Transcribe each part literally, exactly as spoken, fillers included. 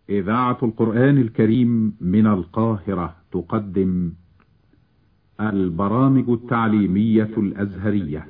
إذاعة القرآن الكريم من القاهرة تقدم البرامج التعليمية الأزهرية.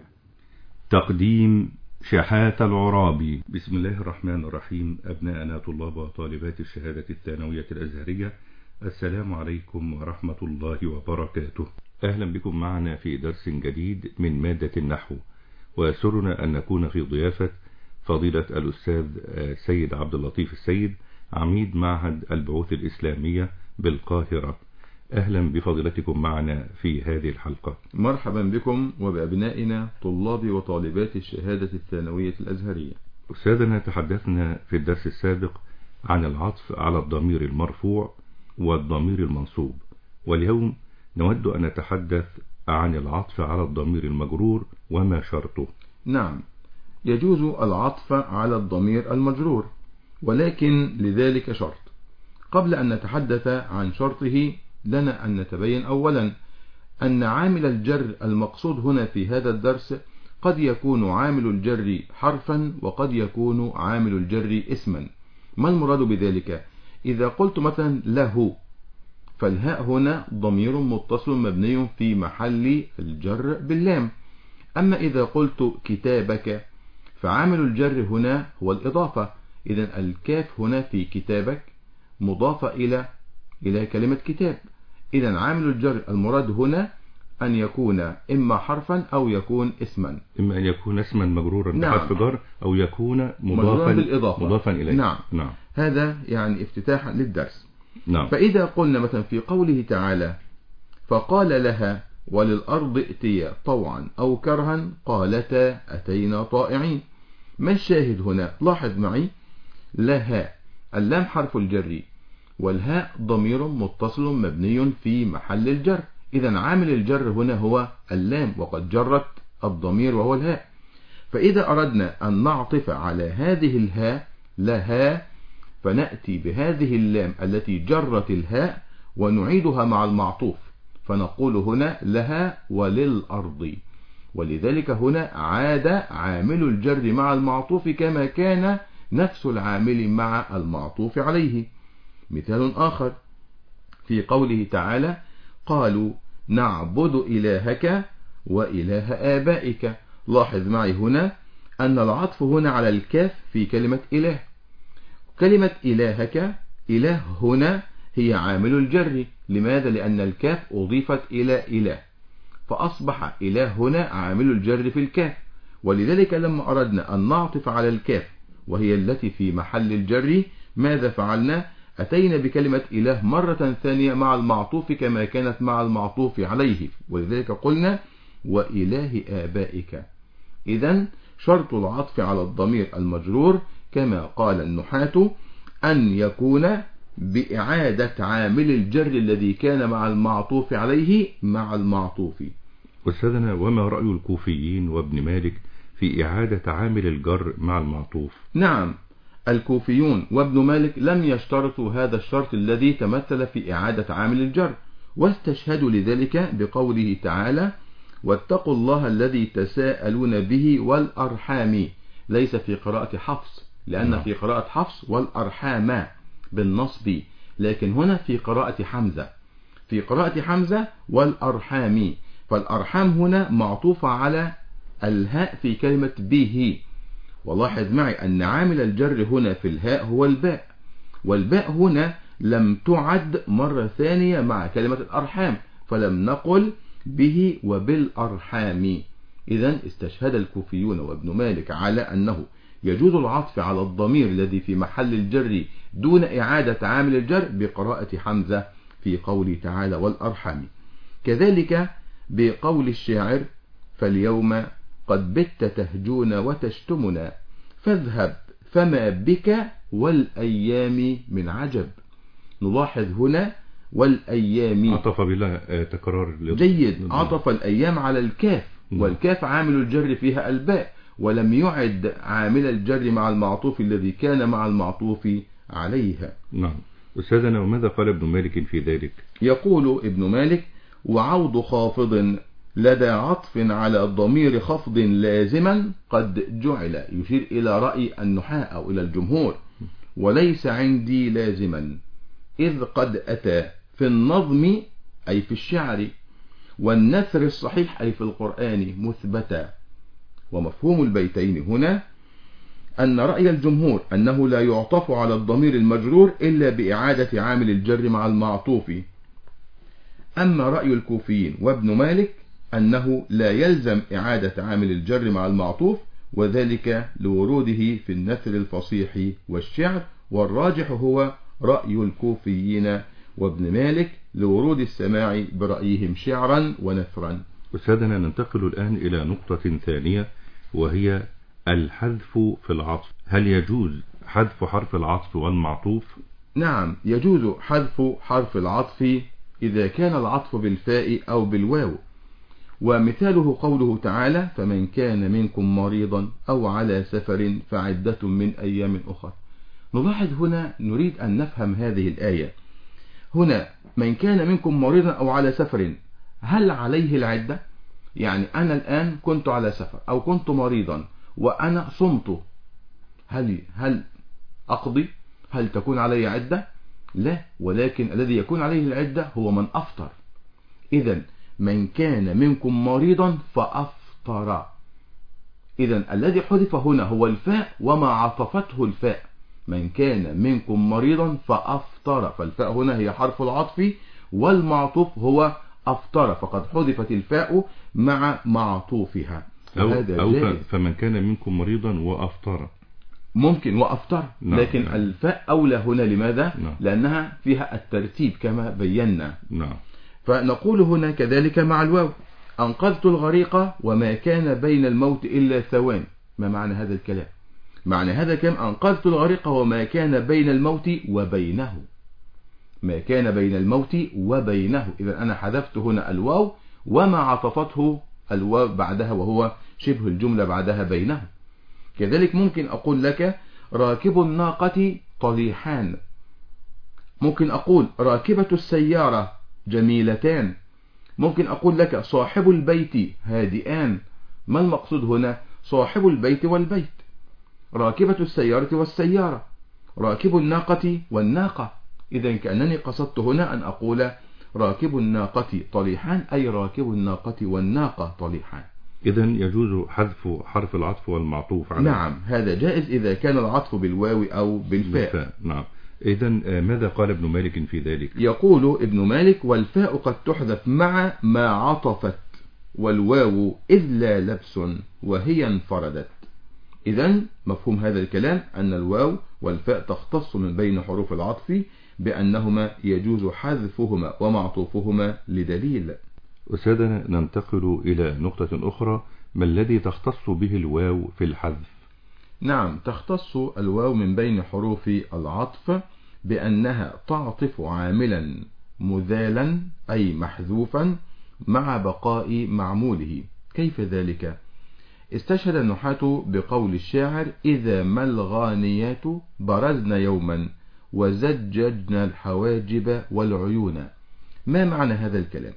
تقديم شحات العرابي. بسم الله الرحمن الرحيم. أبناءنا طلاب وطالبات الشهادة الثانوية الأزهرية، السلام عليكم ورحمة الله وبركاته. أهلا بكم معنا في درس جديد من مادة النحو، ويسرنا أن نكون في ضيافة فضيلة الأستاذ سيد عبد اللطيف السيد، عميد معهد البعوث الإسلامية بالقاهرة. أهلا بفضيلتكم معنا في هذه الحلقة. مرحبا بكم وبأبنائنا طلاب وطالبات الشهادة الثانوية الأزهرية. أستاذنا، تحدثنا في الدرس السابق عن العطف على الضمير المرفوع والضمير المنصوب، واليوم نود أن نتحدث عن العطف على الضمير المجرور وما شرطه. نعم، يجوز العطف على الضمير المجرور، ولكن لذلك شرط. قبل أن نتحدث عن شرطه لنا أن نتبين أولا أن عامل الجر المقصود هنا في هذا الدرس قد يكون عامل الجر حرفا وقد يكون عامل الجر اسما. ما المراد بذلك؟ إذا قلت مثلا له، فالهاء هنا ضمير متصل مبني في محل الجر باللام. أما إذا قلت كتابك فعامل الجر هنا هو الإضافة، إذا الكاف هنا في كتابك مضافة إلى إلى كلمة كتاب. إذا عامل الجر المراد هنا أن يكون إما حرفا أو يكون اسما، إما أن يكون اسما مجرورا نعم. بحرف جر أو يكون مضافا بالإضافة مضافا إليه. نعم. نعم. هذا يعني افتتاحا للدرس. نعم. فإذا قلنا مثلا في قوله تعالى فقال لها وللأرض ائتيا طوعا أو كرها قالتا أتينا طائعين. ما الشاهد هنا؟ لاحظ معي، لها اللام حرف الجر والهاء ضمير متصل مبني في محل الجر، إذا عامل الجر هنا هو اللام وقد جرت الضمير وهو الهاء. فإذا أردنا أن نعطف على هذه الهاء لها فنأتي بهذه اللام التي جرت الهاء ونعيدها مع المعطوف، فنقول هنا لها وللأرض، ولذلك هنا عاد عامل الجر مع المعطوف كما كان نفس العامل مع المعطوف عليه. مثال آخر في قوله تعالى قالوا نعبد إلهك وإله آبائك. لاحظ معي هنا أن العطف هنا على الكاف في كلمة إله. كلمة إلهك، إله هنا هي عامل الجر. لماذا؟ لأن الكاف أضيفت إلى إله، فأصبح إله هنا عامل الجر في الكاف. ولذلك لما أردنا أن نعطف على الكاف وهي التي في محل الجر، ماذا فعلنا؟ أتينا بكلمة إله مرة ثانية مع المعطوف كما كانت مع المعطوف عليه، ولذلك قلنا وإله آبائك. إذن شرط العطف على الضمير المجرور كما قال النحاة أن يكون بإعادة عامل الجر الذي كان مع المعطوف عليه مع المعطوف. أستاذنا، وما رأي الكوفيين وابن مالك في إعادة عامل الجر مع المعطوف؟ نعم، الكوفيون وابن مالك لم يشترطوا هذا الشرط الذي تمثل في إعادة عامل الجر، واستشهدوا لذلك بقوله تعالى واتقوا الله الذي تساءلون به والأرحام. ليس في قراءة حفص، لأن نعم. في قراءة حفص والأرحام بالنصب، لكن هنا في قراءة حمزة في قراءة حمزة والأرحام، فالأرحام هنا معطوفة على الهاء في كلمة به. ولاحظ معي أن عامل الجر هنا في الهاء هو الباء، والباء هنا لم تعد مرة ثانية مع كلمة الأرحام، فلم نقل به وبالأرحام. إذن استشهد الكوفيون وابن مالك على أنه يجوز العطف على الضمير الذي في محل الجر دون إعادة عامل الجر بقراءة حمزة في قوله تعالى والأرحام. كذلك بقول الشاعر فاليوم قد بت تهجون وتشتمنا فاذهب فما بك والأيام من عجب. نلاحظ هنا والأيام عطف بلا تكرار جيد، عطف الأيام على الكاف، والكاف عامل الجر فيها الباء، ولم يعد عامل الجر مع المعطوف الذي كان مع المعطوف عليها. نعم. أستاذنا، وماذا قال ابن مالك في ذلك؟ يقول ابن مالك وعوض خافض لدى عطف على ضمير خفض لازما قد جعل، يشير إلى رأي النحاة أو إلى الجمهور. وليس عندي لازما، إذ قد أتى في النظم أي في الشعر والنثر الصحيح أي في القرآن مثبتا. ومفهوم البيتين هنا أن رأي الجمهور أنه لا يعطف على الضمير المجرور إلا بإعادة عامل الجر مع المعطوف. أما رأي الكوفيين وابن مالك أنه لا يلزم إعادة عامل الجر مع المعطوف، وذلك لوروده في النثر الفصيح والشعر، والراجح هو رأي الكوفيين وابن مالك لورود السماع برأيهم شعرا ونثرا. أستاذنا ننتقل الآن إلى نقطة ثانية، وهي الحذف في العطف. هل يجوز حذف حرف العطف والمعطوف؟ نعم، يجوز حذف حرف العطف إذا كان العطف بالفاء أو بالواو، ومثاله قوله تعالى: فمن كان منكم مريضا أو على سفر فعدة من أيام أخر. نلاحظ هنا، نريد أن نفهم هذه الآية. هنا من كان منكم مريضا أو على سفر، هل عليه العدة؟ يعني أنا الآن كنت على سفر أو كنت مريضا وأنا صمت، هل هل أقضي؟ هل تكون علي عدة؟ لا، ولكن الذي يكون عليه العدة هو من أفطر. إذن من كان منكم مريضا فأفطر، إذن الذي حذف هنا هو الفاء وما عطفته الفاء. من كان منكم مريضا فأفطر، فالفاء هنا هي حرف العطف، والمعطوف هو أفطر، فقد حذفت الفاء مع معطوفها. أو, أو فمن كان منكم مريضا وأفطر، ممكن وأفطر، نعم. لكن نعم. الفاء أولى هنا. لماذا؟ نعم. لأنها فيها الترتيب كما بينا. نعم. فنقول هنا كذلك مع الواو: أنقذت الغريق وما كان بين الموت إلا ثوان. ما معنى هذا الكلام؟ معنى هذا الكلام: أنقذت الغريق وما كان بين الموت وبينه، ما كان بين الموت وبينه. إذا أنا حذفت هنا الواو وما عطفته الواو بعدها، وهو شبه الجملة بعدها بينه. كذلك ممكن أقول لك: راكب الناقة طليحان. ممكن أقول: راكبة السيارة جميلتان. ممكن أقول لك: صاحب البيت هادئان. ما المقصود هنا؟ صاحب البيت والبيت، راكبة السيارة والسيارة، راكب الناقة والناقة. إذا كأنني قصدت هنا أن أقول راكب الناقة طليحان، أي راكب الناقة والناقة طليحان. إذا يجوز حذف حرف العطف والمعطوف عليه. نعم، هذا جائز إذا كان العطف بالواو أو بالفاء. بالفاء. نعم. إذا ماذا قال ابن مالك في ذلك؟ يقول ابن مالك: والفاء قد تحذف مع ما عطفت، والواو إذ لا لبس وهي انفردت. إذا مفهوم هذا الكلام أن الواو والفاء تختص من بين حروف العطف بأنهما يجوز حذفهما ومعطوفهما لدليل. أستاذنا ننتقل إلى نقطة أخرى، ما الذي تختص به الواو في الحذف؟ نعم، تختص الواو من بين حروف العطف بأنها تعطف عاملا مذالا أي محذوفا مع بقاء معموله. كيف ذلك؟ استشهد النحاة بقول الشاعر: إذا ما الغانيات برزن يوما وزججنا الحواجب والعيون. ما معنى هذا الكلام؟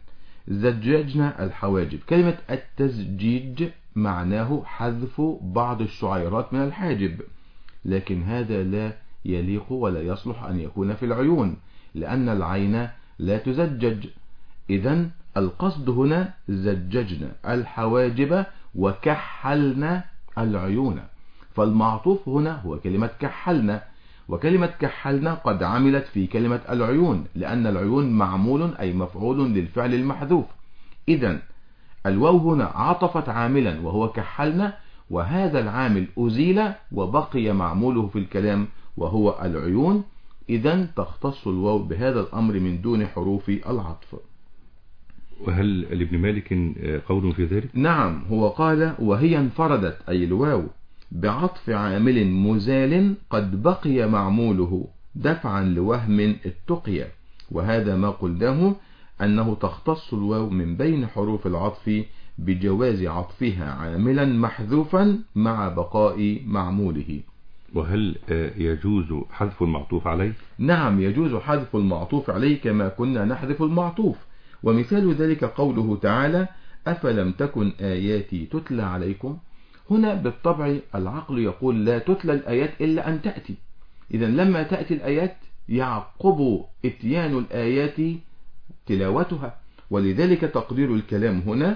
زججنا الحواجب، كلمة التزجيج معناه حذف بعض الشعيرات من الحاجب، لكن هذا لا يليق ولا يصلح أن يكون في العيون، لأن العين لا تزجج. إذن القصد هنا زججنا الحواجب وكحلنا العيون، فالمعطوف هنا هو كلمة كحلنا، وكلمة كحلنا قد عملت في كلمة العيون، لأن العيون معمول أي مفعول للفعل المحذوف. إذن الواو هنا عطفت عاملا وهو كحلنا، وهذا العامل أزيل وبقي معموله في الكلام وهو العيون. إذن تختص الواو بهذا الأمر من دون حروف العطف. وهل لابن مالك قول في ذلك؟ نعم، هو قال: وهي انفردت أي الواو بعطف عامل مزال قد بقي معموله دفعا لوهم اتقي. وهذا ما قلناه أنه تختص الواو من بين حروف العطف بجواز عطفها عاملا محذوفا مع بقاء معموله. وهل يجوز حذف المعطوف عليه؟ نعم، يجوز حذف المعطوف عليه كما كنا نحذف المعطوف. ومثال ذلك قوله تعالى: أفلم تكن آياتي تتلى عليكم. هنا بالطبع العقل يقول لا تتلى الآيات إلا أن تأتي، إذا لما تأتي الآيات يعقب إتيان الآيات تلاوتها، ولذلك تقدير الكلام هنا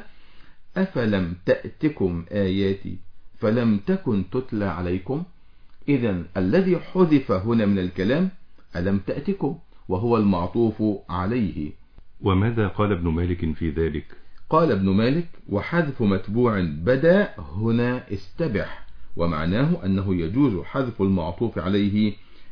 أفلم تأتكم آياتي فلم تكن تتلى عليكم. إذا الذي حذف هنا من الكلام ألم تأتكم، وهو المعطوف عليه. وماذا قال ابن مالك في ذلك؟ قال ابن مالك: وحذف متبوع بدا هنا استبح، ومعناه أنه يجوز حذف المعطوف عليه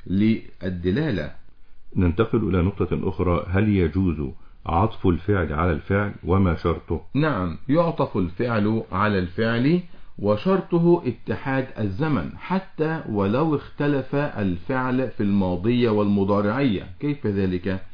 للدلالة. ننتقل إلى نقطة أخرى، هل يجوز عطف الفعل على الفعل وما شرطه؟ نعم، يعطف الفعل على الفعل وشرطه اتحاد الزمن، حتى ولو اختلف الفعل في الماضية والمضارعية. كيف ذلك؟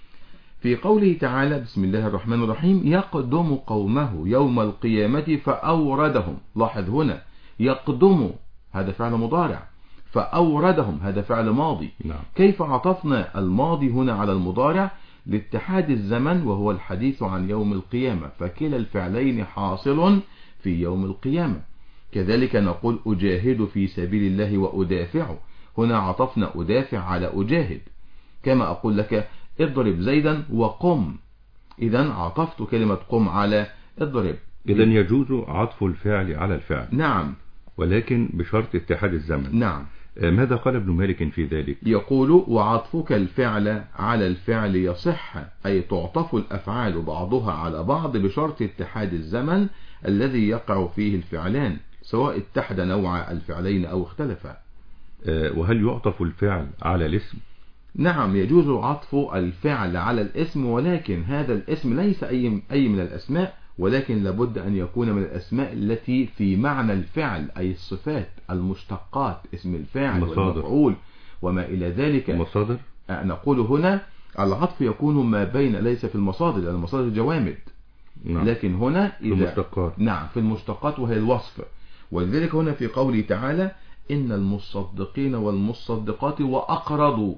في قوله تعالى: بسم الله الرحمن الرحيم: يقدم قومه يوم القيامة فأوردهم. لاحظ هنا يقدم هذا فعل مضارع، فأوردهم هذا فعل ماضي. نعم. كيف عطفنا الماضي هنا على المضارع؟ لاتحاد الزمن وهو الحديث عن يوم القيامة، فكلا الفعلين حاصل في يوم القيامة. كذلك نقول أجاهد في سبيل الله وأدافع، هنا عطفنا أدافع على أجاهد. كما أقول لك اضرب زيدا وقم، إذا عطفت كلمة قم على اضرب. إذا يجوز عطف الفعل على الفعل. نعم، ولكن بشرط اتحاد الزمن. نعم. ماذا قال ابن مالك في ذلك؟ يقول: وعطفك الفعل على الفعل يصح، أي تعطف الأفعال بعضها على بعض بشرط اتحاد الزمن الذي يقع فيه الفعلان، سواء اتحد نوع الفعلين أو اختلفا. وهل يعطف الفعل على الاسم؟ نعم، يجوز عطف الفعل على الاسم، ولكن هذا الاسم ليس أي أي من الأسماء، ولكن لابد أن يكون من الأسماء التي في معنى الفعل، أي الصفات المشتقات، اسم الفاعل والمفعول وما إلى ذلك. المصادر؟ نقول هنا العطف يكون ما بين، ليس في المصادر لأن المصادر جوامد. نعم. لكن هنا إذا في المشتقات. نعم، في المشتقات وهي الوصف. ولذلك هنا في قوله تعالى: إن المصدقين والمصدقات وأقرضوا.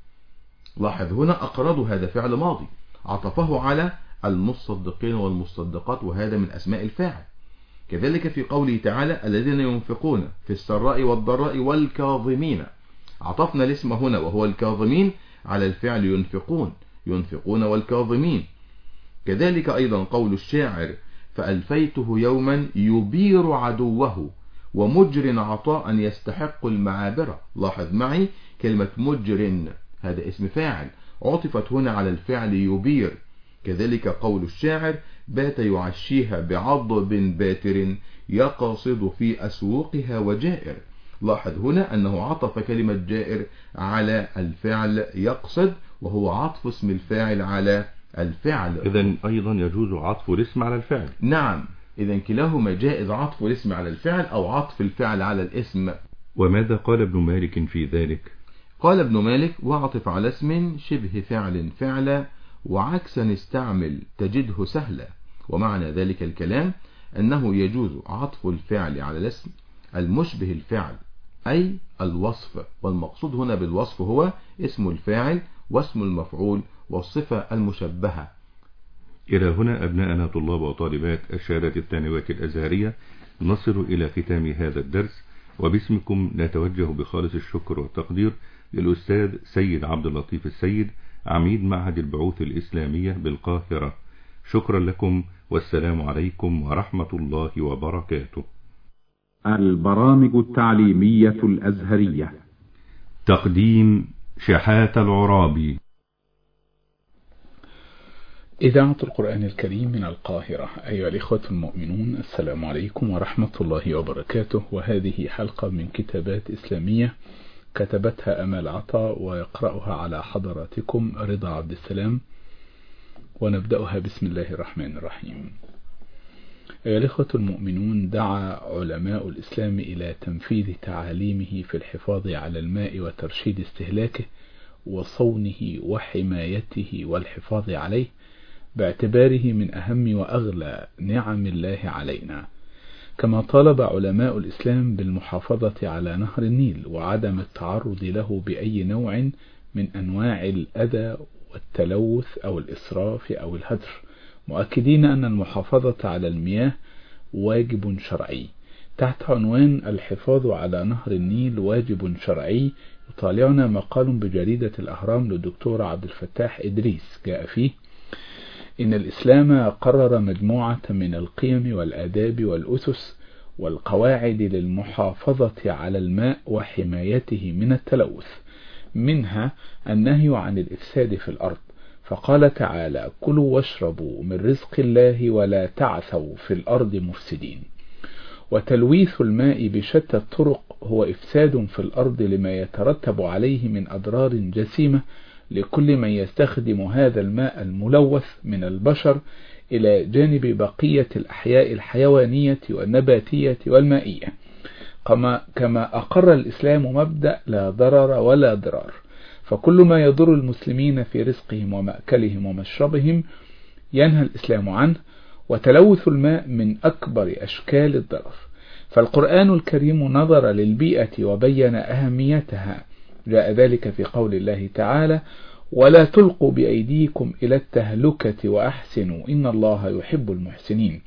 لاحظ هنا أقرضوا هذا فعل ماضي، عطفه على المصدقين والمصدقات، وهذا من أسماء الفاعل. كذلك في قوله تعالى: الذين ينفقون في السراء والضراء والكاظمين، عطفنا الاسم هنا وهو الكاظمين على الفعل ينفقون، ينفقون والكاظمين. كذلك أيضا قول الشاعر: فألفيته يوما يبير عدوه ومجر عطاء يستحق المعابرة. لاحظ معي كلمة مجر، هذا اسم فاعل، عطفت هنا على الفعل يبير. كذلك قول الشاعر: بات يعشيها بعضب باتر يقصد في أسوقها وجائر. لاحظ هنا أنه عطف كلمة جائر على الفعل يقصد، وهو عطف اسم الفاعل على الفعل. إذن أيضا يجوز عطف الاسم على الفعل. نعم، إذن كلاهما جائز، عطف الاسم على الفعل أو عطف الفعل على الاسم. وماذا قال ابن مالك في ذلك؟ قال ابن مالك: واعطف على اسم شبه فعل فعلا وعكسا استعمل تجده سهلا. ومعنى ذلك الكلام أنه يجوز عطف الفعل على الاسم المشبه الفعل، أي الوصف، والمقصود هنا بالوصف هو اسم الفاعل واسم المفعول والصفة المشبهة. إلى هنا أبناءنا طلاب وطالبات الشهادة الثانوية الأزهرية نصل إلى ختام هذا الدرس، وباسمكم نتوجه بخالص الشكر والتقدير للأستاذ سيد عبد اللطيف السيد، عميد معهد البعوث الإسلامية بالقاهرة. شكرا لكم، والسلام عليكم ورحمة الله وبركاته. البرامج التعليمية الأزهرية. تقديم شحات العرابي. إذاعة القرآن الكريم من القاهرة. أيها الإخوة المؤمنون، السلام عليكم ورحمة الله وبركاته. وهذه حلقة من كتابات إسلامية كتبتها أمال عطا، ويقرأها على حضراتكم رضا عبد السلام، ونبدأها بسم الله الرحمن الرحيم. أيها الإخوة المؤمنون، دعا علماء الإسلام إلى تنفيذ تعاليمه في الحفاظ على الماء وترشيد استهلاكه وصونه وحمايته والحفاظ عليه، باعتباره من أهم وأغلى نعم الله علينا. كما طالب علماء الإسلام بالمحافظة على نهر النيل وعدم التعرض له بأي نوع من أنواع الأذى والتلوث أو الإسراف أو الهدر، مؤكدين أن المحافظة على المياه واجب شرعي. تحت عنوان الحفاظ على نهر النيل واجب شرعي، يطالعنا مقال بجريدة الأهرام للدكتور عبد الفتاح إدريس جاء فيه: إن الإسلام قرر مجموعة من القيم والآداب والأسس والقواعد للمحافظة على الماء وحمايته من التلوث، منها النهي عن الإفساد في الأرض، فقال تعالى: كلوا واشربوا من رزق الله ولا تعثوا في الأرض مفسدين. وتلويث الماء بشتى الطرق هو إفساد في الأرض لما يترتب عليه من أضرار جسيمة لكل من يستخدم هذا الماء الملوث من البشر، إلى جانب بقية الأحياء الحيوانية والنباتية والمائية، كما, كما أقر الإسلام مبدأ لا ضرر ولا ضرار، فكل ما يضر المسلمين في رزقهم ومأكلهم ومشربهم ينهى الإسلام عنه. وتلوث الماء من أكبر أشكال الضرر، فالقرآن الكريم نظر للبيئة وبين أهميتها، جاء ذلك في قول الله تعالى: ولا تلقوا بأيديكم إلى التهلكة وأحسنوا إن الله يحب المحسنين.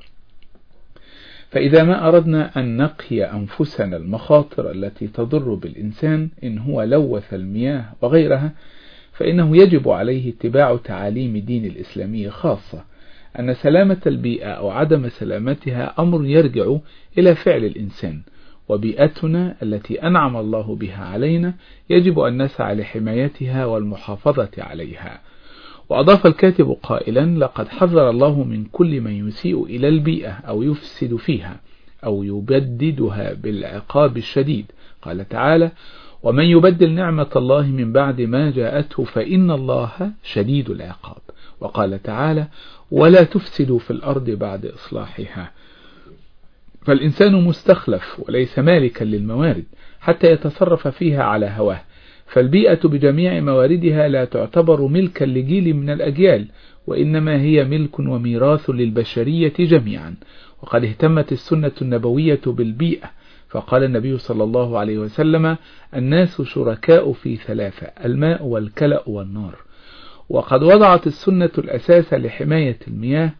فإذا ما أردنا أن نقي أنفسنا المخاطر التي تضر بالإنسان إن هو لوث المياه وغيرها، فإنه يجب عليه اتباع تعاليم دين الإسلامي، خاصة أن سلامة البيئة أو عدم سلامتها أمر يرجع إلى فعل الإنسان، وبيئتنا التي أنعم الله بها علينا يجب أن نسعى لحمايتها والمحافظة عليها. وأضاف الكاتب قائلا: لقد حذر الله من كل من يسيء إلى البيئة أو يفسد فيها أو يبددها بالعقاب الشديد. قال تعالى: ومن يبدل نعمة الله من بعد ما جاءته فإن الله شديد العقاب. وقال تعالى: ولا تفسدوا في الأرض بعد إصلاحها. فالإنسان مستخلف وليس مالكا للموارد حتى يتصرف فيها على هواه، فالبيئة بجميع مواردها لا تعتبر ملكا لجيل من الأجيال، وإنما هي ملك وميراث للبشرية جميعا. وقد اهتمت السنة النبوية بالبيئة، فقال النبي صلى الله عليه وسلم: الناس شركاء في ثلاثة: الماء والكلأ والنار. وقد وضعت السنة الأساس لحماية المياه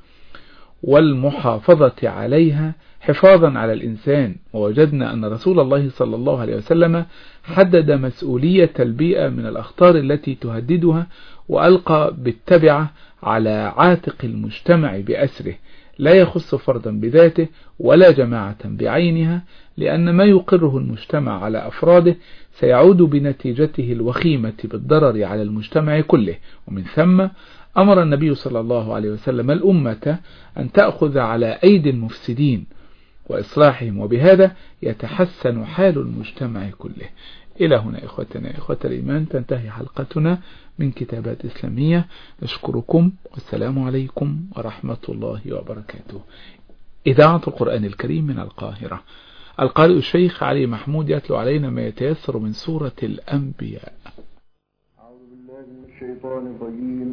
والمحافظة عليها حفاظا على الإنسان، ووجدنا أن رسول الله صلى الله عليه وسلم حدد مسؤولية البيئة من الأخطار التي تهددها، وألقى بالتبعة على عاتق المجتمع بأسره، لا يخص فردا بذاته ولا جماعة بعينها، لأن ما يقره المجتمع على أفراده سيعود بنتيجته الوخيمة بالضرر على المجتمع كله. ومن ثم أمر النبي صلى الله عليه وسلم الأمة أن تأخذ على أيدي المفسدين وإصلاحهم، وبهذا يتحسن حال المجتمع كله. إلى هنا إخوتنا إخوة الإيمان تنتهي حلقتنا من كتابات إسلامية. نشكركم والسلام عليكم ورحمة الله وبركاته. إذاعة القرآن الكريم من القاهرة. القارئ الشيخ علي محمود يتلو علينا ما يتيسر من سورة الأنبياء. أعوذ بالله من الشيطان الرجيم.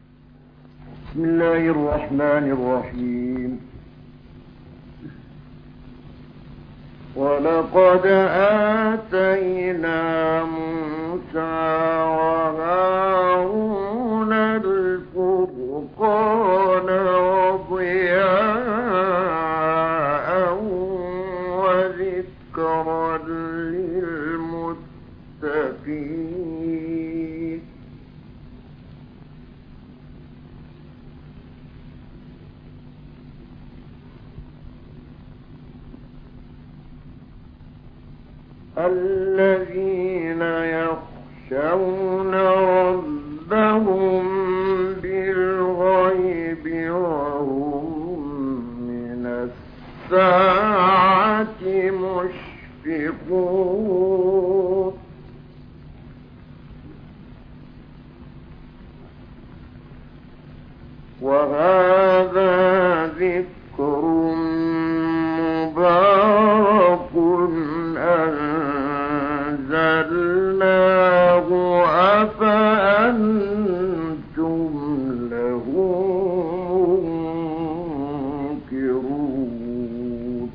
بسم الله الرحمن الرحيم. ولقد آتينا موسى وهارون الفرقان وضياء وذكرا للمتقين. الذين يخشون ربهم بالغيب وهم من الساعة مشفقون. وهذا ذكر مبارك أنزلناه أفأنتم له منكرون.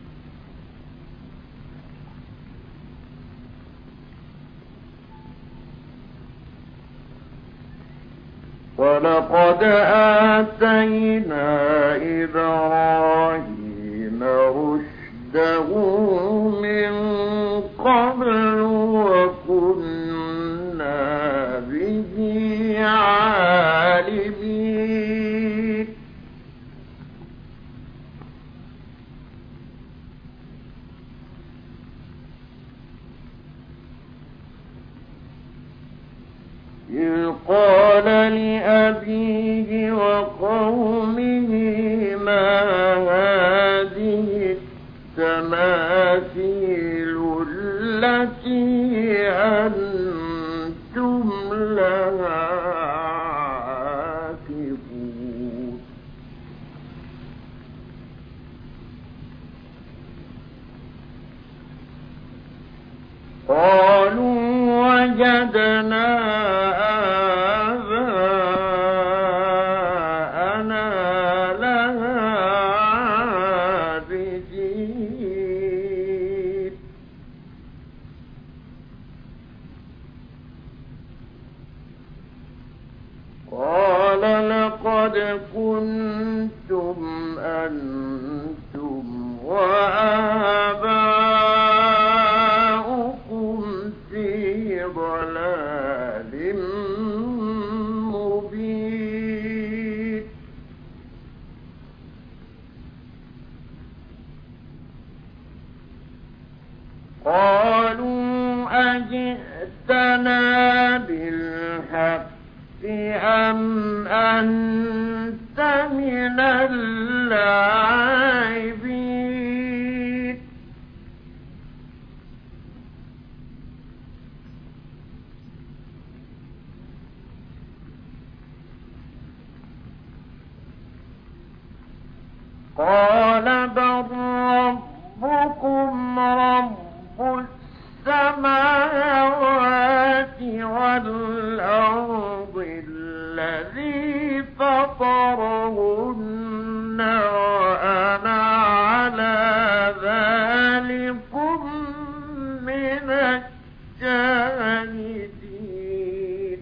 ولقد آتينا إبراهيم رشده من قبل وكنا إذ قال لأبيه وقومه ما هذه التماثيل التي أنتم لها عاكفون قالوا وجدنا آباءنا لها عابدين قال لقد كنتم أنتم وآباؤكم في ضلال مبين قالوا أجئتنا بالحق أم أنت من اللاعبين قال بل ربكم رب السماوات والأرض الذي فطرهن وأنا على ذلكم من الشاهدين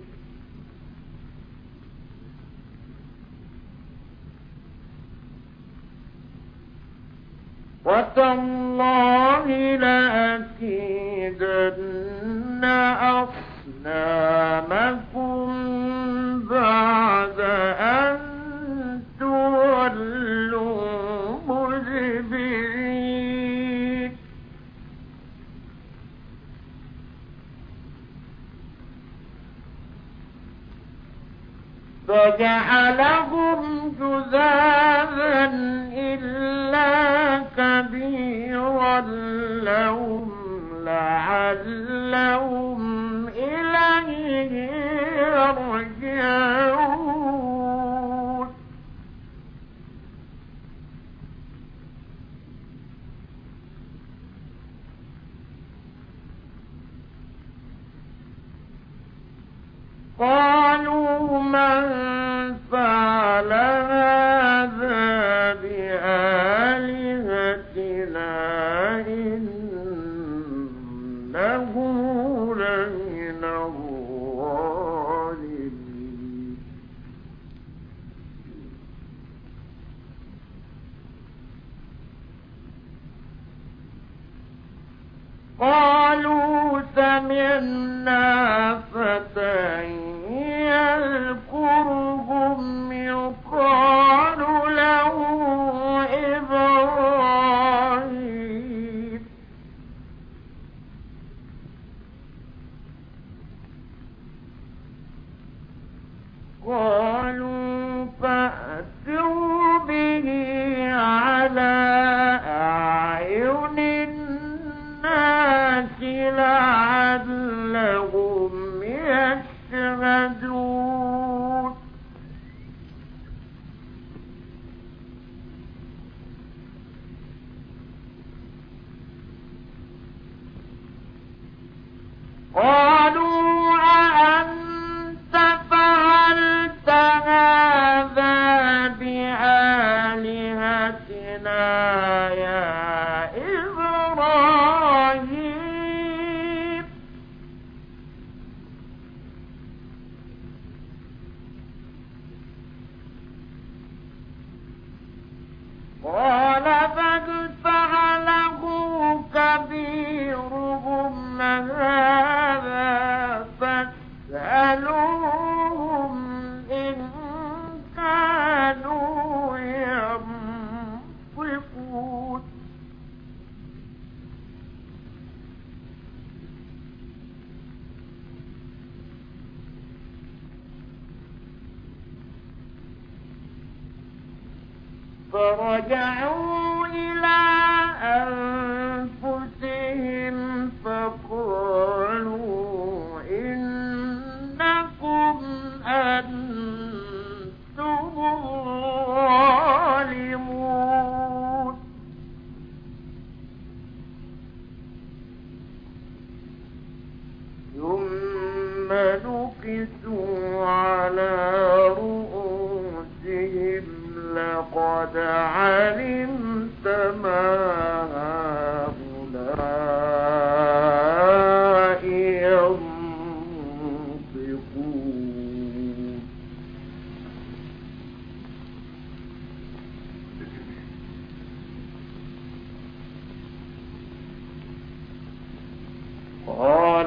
وتالله لأكيدن أصنامكم بعد أن تولوا مدبرين فجعلهم جذاذا إلا كبيرا لهم لعلهم إليه يرجعون قالوا من فعل هذا بآلهتنا إنه لمن الظالمين قالوا سمعنا فتى يذكرهم يقال له إبراهيم قالوا فأتوا به على أعين الناس لعلهم يشهدون قالوا أأنت فعلت هذا بآلهتنا يا إبراهيم فرجعوا إلى أنفسهم فقالوا إنكم أنتم الظالمون ثم نكسوا على رؤوسهم لقد علمت ما هؤلاء ينطقون قال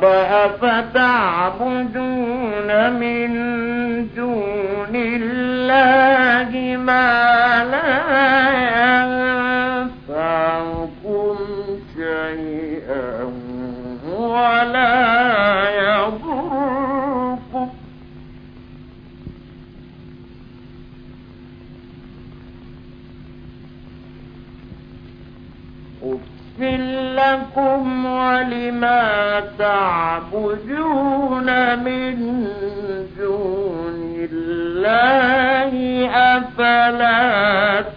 أفتعبدون من دون الله ما لا ينفعكم شيئا ولا يضركم أُفٍّ لكم ولما تعبدون من دون الله أفلا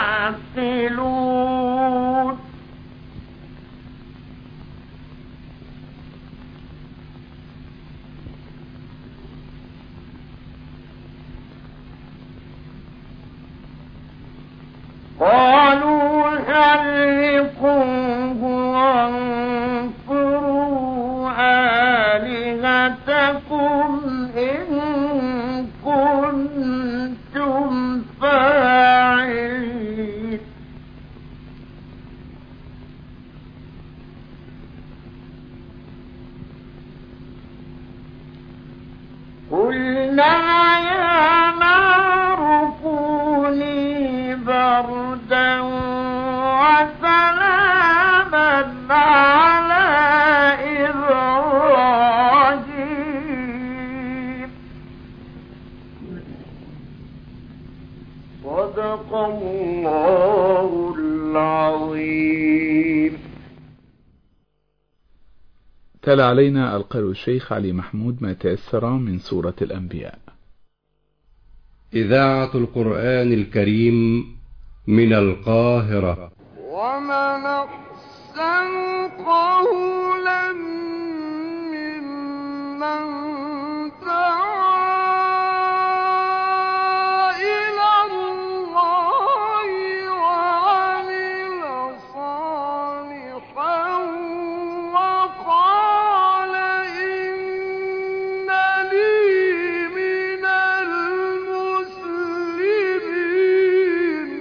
تعقلون قالوا حرقوه وانصروا آلهتكم إن كنتم فاعلين قلنا يا نار كوني بردا وسلاما على إبراهيم صدق الله العظيم. تلا علينا القارئ الشيخ علي محمود ما تيسر من سورة الأنبياء. إذاعة القرآن الكريم من القاهرة. ومن أحسن قولا ممن دعا إلى الله وعمل صالحا وقال إنني من المسلمين.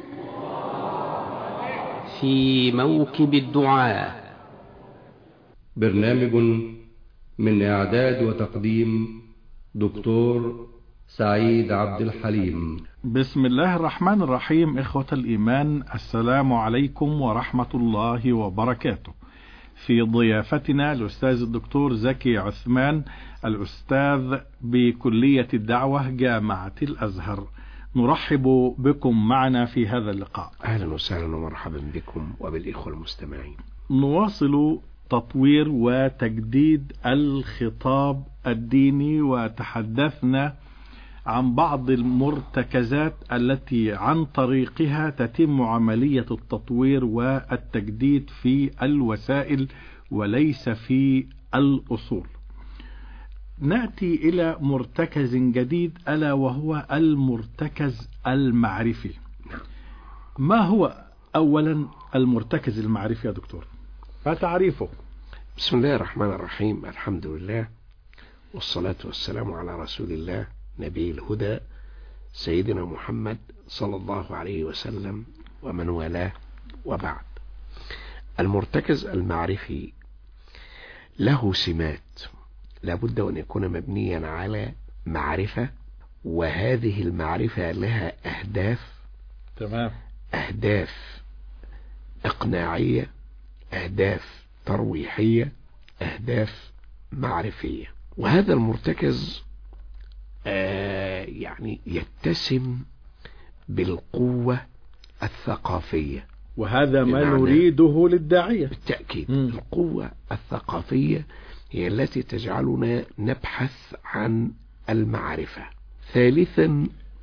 في موكب الدعاء، برنامج من إعداد وتقديم دكتور سعيد عبد الحليم. بسم الله الرحمن الرحيم. إخوة الإيمان، السلام عليكم ورحمة الله وبركاته. في ضيافتنا الأستاذ الدكتور زكي عثمان، الأستاذ بكلية الدعوة جامعة الأزهر. نرحب بكم معنا في هذا اللقاء. أهلا وسهلا ومرحبا بكم وبالإخوة المستمعين. نواصل تطوير وتجديد الخطاب الديني، وتحدثنا عن بعض المرتكزات التي عن طريقها تتم عملية التطوير والتجديد في الوسائل وليس في الأصول. نأتي إلى مرتكز جديد ألا وهو المرتكز المعرفي. ما هو أولا المرتكز المعرفي يا دكتور؟ ما تعريفه؟ بسم الله الرحمن الرحيم. الحمد لله والصلاة والسلام على رسول الله نبي الهدى سيدنا محمد صلى الله عليه وسلم ومن والاه، وبعد. المرتكز المعرفي له سمات لابد أن يكون مبنيا على معرفة، وهذه المعرفة لها أهداف. تمام. أهداف إقناعية، أهداف ترويحية، أهداف معرفية. وهذا المرتكز آه يعني يتسم بالقوة الثقافية، وهذا ما بمعنى نريده للداعية بالتأكيد. مم. القوة الثقافية هي التي تجعلنا نبحث عن المعرفة. ثالثا،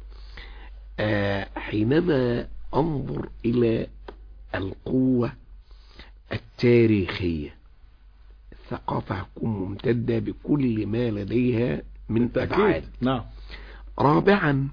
آه حينما أنظر إلى القوة التاريخية، الثقافة هتكون ممتدة بكل ما لديها من أبعاد. نعم. رابعا،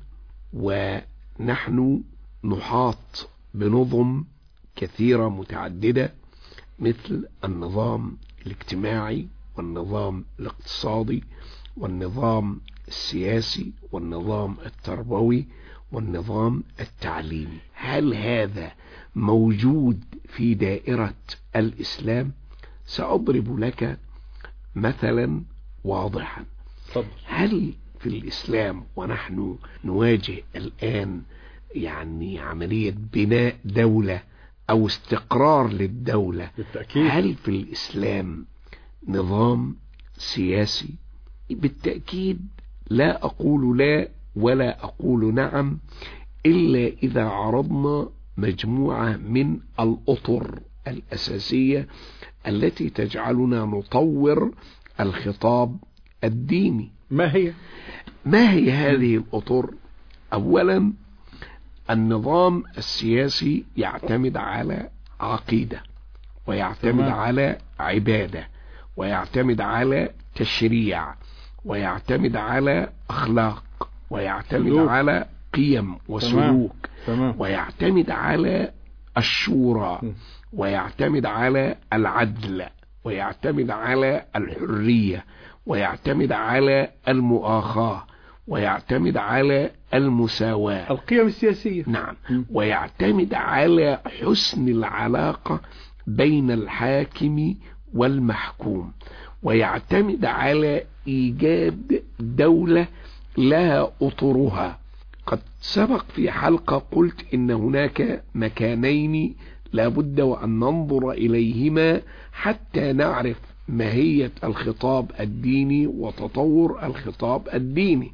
ونحن نحاط بنظم كثيرة متعددة مثل النظام الاجتماعي والنظام الاقتصادي والنظام السياسي والنظام التربوي والنظام التعليمي. هل هذا موجود في دائرة الإسلام؟ سأضرب لك مثلا واضحا. هل في الإسلام ونحن نواجه الآن يعني عملية بناء دولة أو استقرار للدولة، بالتأكيد. هل في الإسلام نظام سياسي؟ بالتأكيد لا أقول لا ولا أقول نعم إلا إذا عرضنا مجموعة من الأطر الأساسية التي تجعلنا نطور الخطاب الديني. ما هي؟ ما هي هذه الأطر؟ أولا، النظام السياسي يعتمد على عقيدة، ويعتمد تمام. على عبادة، ويعتمد على تشريع، ويعتمد على أخلاق، ويعتمد سلوك. على قيم وسلوك، تمام. ويعتمد على الشورى، ويعتمد على العدل، ويعتمد على الحرية، ويعتمد على المؤاخاة، ويعتمد على المساواة، القيم السياسية. نعم. ويعتمد على حسن العلاقة بين الحاكم والمحكوم، ويعتمد على إيجاد دولة لها أطرها. قد سبق في حلقة قلت إن هناك مكانين لابد وأن ننظر إليهما حتى نعرف ماهية الخطاب الديني وتطور الخطاب الديني،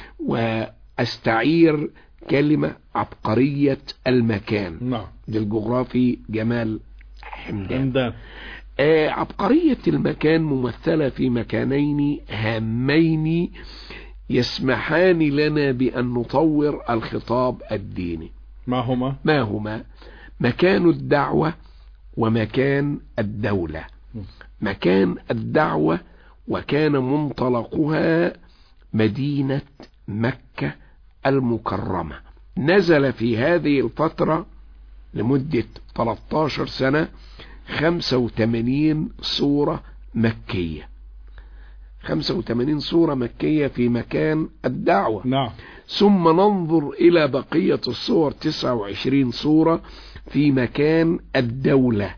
وأستعير كلمة عبقرية المكان. نعم. للجغرافي جمال حمدان. حمدان. آه عبقرية المكان ممثلة في مكانين هامين يسمحان لنا بأن نطور الخطاب الديني. ما هما؟ ما هما؟ مكان الدعوة ومكان الدولة. مكان الدعوة وكان منطلقها مدينة مكة المكرمة. نزل في هذه الفترة لمدة ثلاثة عشر سنة خمسة وثمانين سورة مكية، خمسة وثمانين سورة مكية في مكان الدعوة. نعم. ثم ننظر إلى بقية السور تسعة وعشرين سورة في مكان الدولة،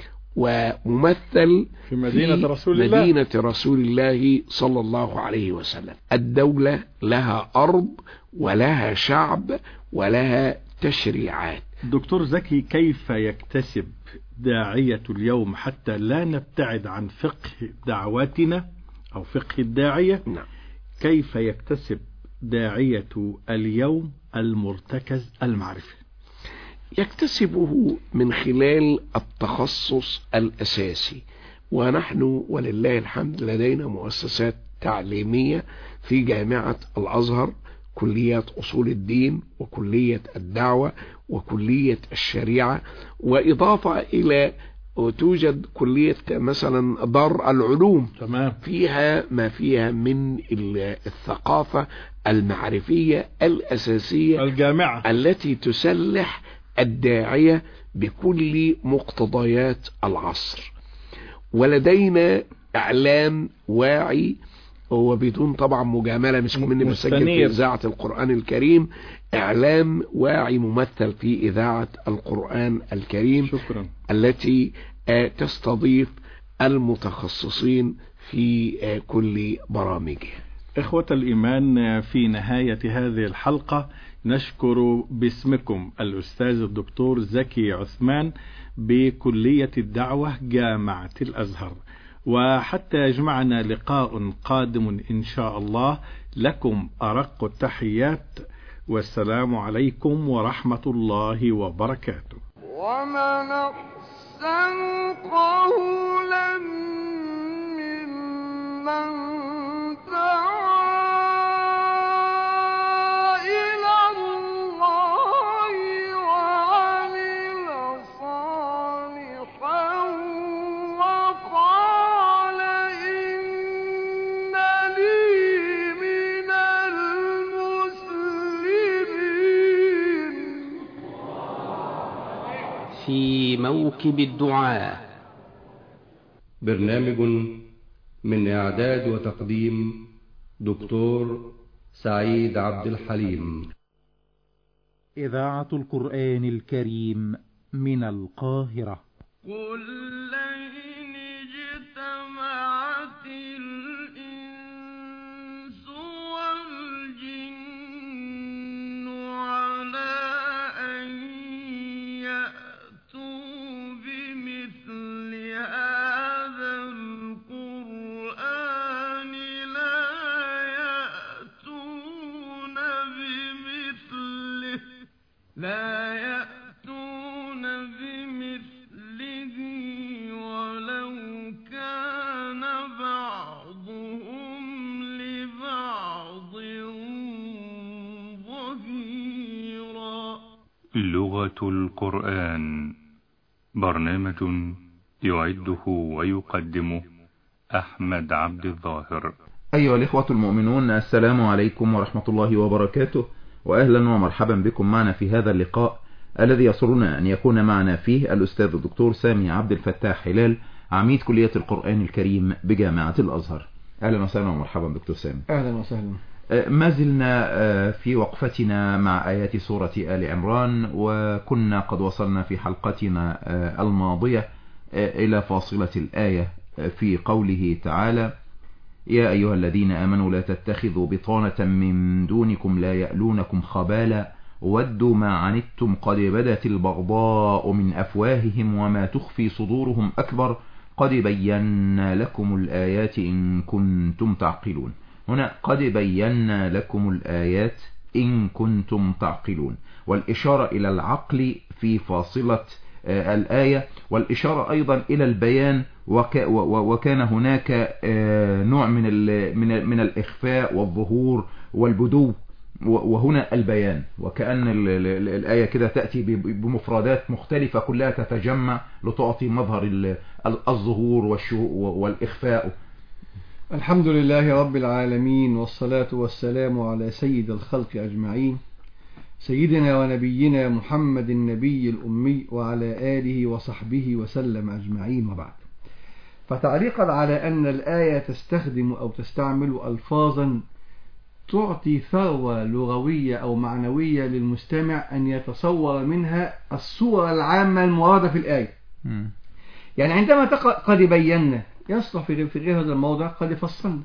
وممثل في مدينة في رسول الله مدينة رسول الله صلى الله عليه وسلم. الدولة لها أرض ولها شعب ولها تشريعات. دكتور زكي، كيف يكتسب داعية اليوم حتى لا نبتعد عن فقه دعوتنا أو فقه الداعية؟ نعم. كيف يكتسب داعية اليوم المرتكز المعرفي؟ يكتسبه من خلال التخصص الأساسي، ونحن ولله الحمد لدينا مؤسسات تعليمية في جامعة الأزهر، كلية أصول الدين وكلية الدعوة وكلية الشريعة، وإضافة إلى وتوجد كلية مثلا دار العلوم، تمام. فيها ما فيها من الثقافة المعرفية الأساسية الجامعة التي تسلح الداعية بكل مقتضيات العصر. ولدينا إعلام واعي، وبدون طبعا مجاملة، مش مني بسجل في إذاعة القرآن الكريم، إعلام واعي ممثل في إذاعة القرآن الكريم. شكرا. التي تستضيف المتخصصين في كل برامجها. إخوة الإيمان، في نهاية هذه الحلقة نشكر باسمكم الأستاذ الدكتور زكي عثمان بكلية الدعوة جامعة الأزهر، وحتى يجمعنا لقاء قادم إن شاء الله، لكم أرق التحيات، والسلام عليكم ورحمة الله وبركاته. ومن أحسن قولا ممن دعا إلى الله وعمل صالحا وقال إنني من المسلمين. في موكب الدعاء. برنامج من إعداد وتقديم دكتور سعيد عبد الحليم. إذاعة القرآن الكريم من القاهرة. قل لئن اجتمعت الإنس والجن على أن يأتوا بمثل هذا القرآن لا يأتون بمثله لا يأتون بمثله ولو كان بعضهم لبعض ظهيرا. لغة القرآن، برنامج يعده ويقدمه أحمد عبد الظاهر. أيها الإخوة المؤمنون، السلام عليكم ورحمة الله وبركاته، وأهلا ومرحبا بكم معنا في هذا اللقاء الذي يسرنا أن يكون معنا فيه الأستاذ الدكتور سامي عبد الفتاح هلال، عميد كلية القرآن الكريم بجامعة الأزهر. أهلا وسهلا ومرحبا دكتور سامي. أهلا وسهلا. ما زلنا في وقفتنا مع آيات سورة آل عمران، وكنا قد وصلنا في حلقتنا الماضية إلى فاصلة الآية في قوله تعالى: يا أيها الذين آمنوا لا تتخذوا بطانة من دونكم لا يألونكم خبالا ودوا ما عنتم قد بدت البغضاء من أفواههم وما تخفي صدورهم أكبر قد بينا لكم الآيات إن كنتم تعقلون. هنا قد بينا لكم الآيات إن كنتم تعقلون، والإشارة إلى العقل في فاصلة الآية، والإشارة أيضا إلى البيان، وكان هناك نوع من من الإخفاء والظهور والبدو، وهنا البيان، وكأن الآية كده تأتي بمفردات مختلفة كلها تتجمع لتعطي مظهر الظهور والإخفاء. الحمد لله رب العالمين، والصلاة والسلام على سيد الخلق أجمعين، سيدنا ونبينا محمد النبي الأمي وعلى آله وصحبه وسلم أجمعين، وبعد. فتعليقا على أن الآية تستخدم أو تستعمل ألفاظا تعطي ثروة لغوية أو معنوية للمستمع أن يتصور منها الصورة العامة المرادة في الآية. م. يعني عندما تقرأ قد بينا يصلح في غير هذا الموضع قد فصلنا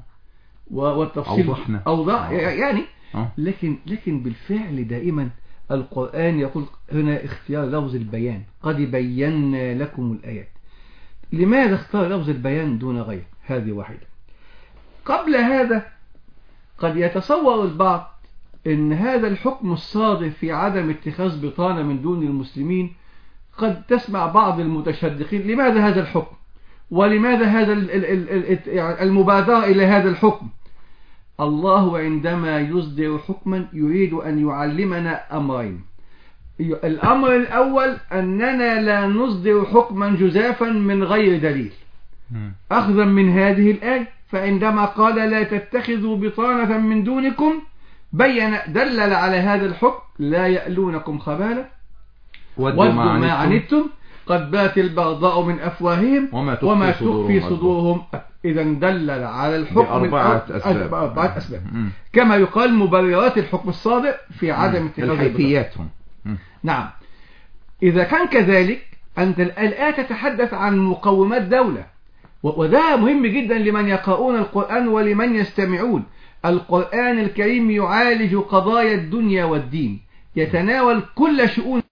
والتفصيل أوضحنا أوضح يعني أه. لكن لكن بالفعل دائما القرآن يقول هنا اختيار لفظ البيان، قد بينا لكم الآيات. لماذا اختار لفظ البيان دون غير؟ هذه واحدة. قبل هذا قد يتصور البعض ان هذا الحكم الصادر في عدم اتخاذ بطانة من دون المسلمين، قد تسمع بعض المتشدقين لماذا هذا الحكم ولماذا هذا المبادرة إلى هذا الحكم. الله عندما يصدر حكما يريد أن يعلمنا أمرين. الأمر الأول أننا لا نصدر حكما جزافا من غير دليل، أخذا من هذه الآية. فعندما قال لا تتخذوا بطانة من دونكم بين دلل على هذا الحكم، لا يألونكم خبالا ودوا ما عنتم قد بات البغضاء من أفواههم وما تخفي, وما تخفي صدورهم. إذا دلل على الحكم بأربعة أسباب, أربعة أسباب. كما يقال مبررات الحكم الصادر في عدم اتخاذ الحيثياتهم. نعم. إذا كان كذلك أنت الآية تتحدث عن مقومات دولة، وده مهم جدا لمن يقرؤون القرآن ولمن يستمعون. القرآن الكريم يعالج قضايا الدنيا والدين، يتناول كل شؤون